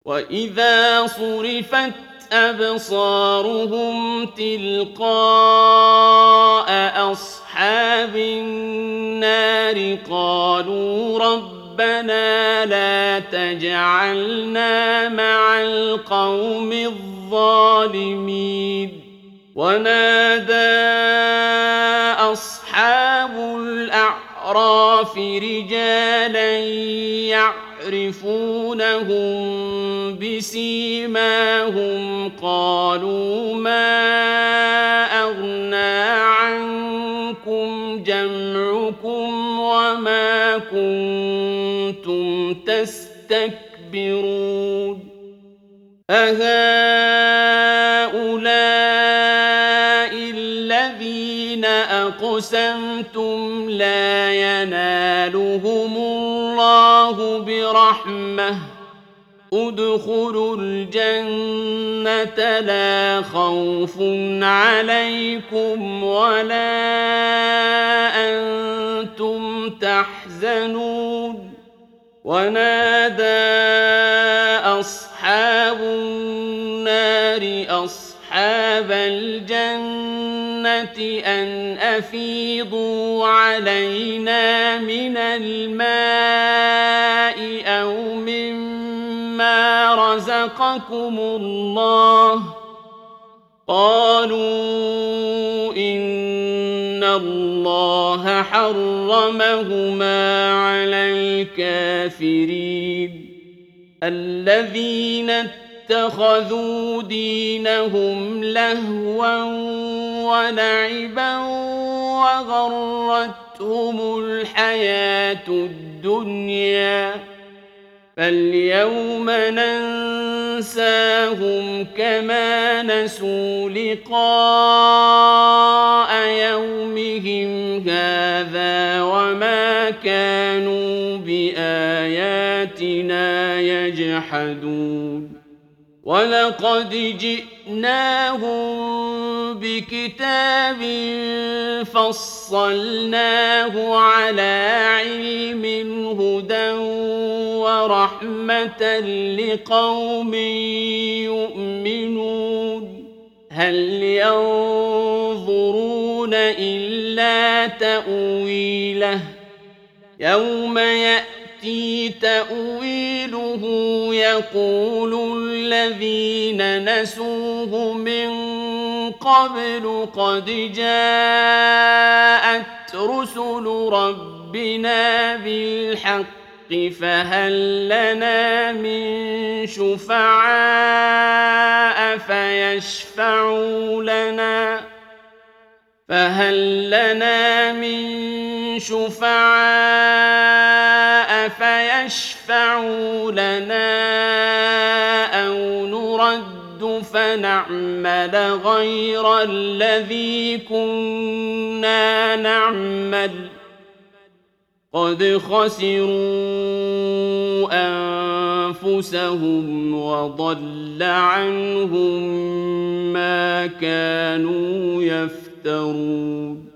وإذا صرفت أبصارهم تلقاء أصحاب النار قالوا ربنا لا تجعلنا مع القوم الظالمين ونادى أصحاب الأعراف رجالا يعرفونهم بسيماهم قالوا ما أغنى عنكم جمعكم وما كنتم تستكبرون أهؤلاء الذين أقسمتم لا ينالهم الله برحمة ادخلوا الجنة لا خوف عليكم ولا أنتم تحزنون ونادى أصحاب النار أصحاب الجنة أن أفيضوا علينا من الماء أو مما رزقكم الله قالوا إن الله حرمهما على الكافرين الذين اتخذوا دينهم لهوا ولعبا وغرتهم الحياة الدنيا فاليوم ننساهم كما نسوا لقاء يومهم هذا وما كانوا بآياتنا يجحدون ولقد جئناهم بكتاب فصلناه على علم هدى ورحمة لقوم يؤمنون هل ينظرون إلا تأويله يوم يأتي تأويله يقول الذين نسوه من قبل قد جاءت رسل ربنا بالحق فهل لنا من شفعاء فيشفعوا لنا أو نرد فنعمل غير الذي كنا نعمل قد خسروا أنفسهم وضل عنهم ما كانوا يفترون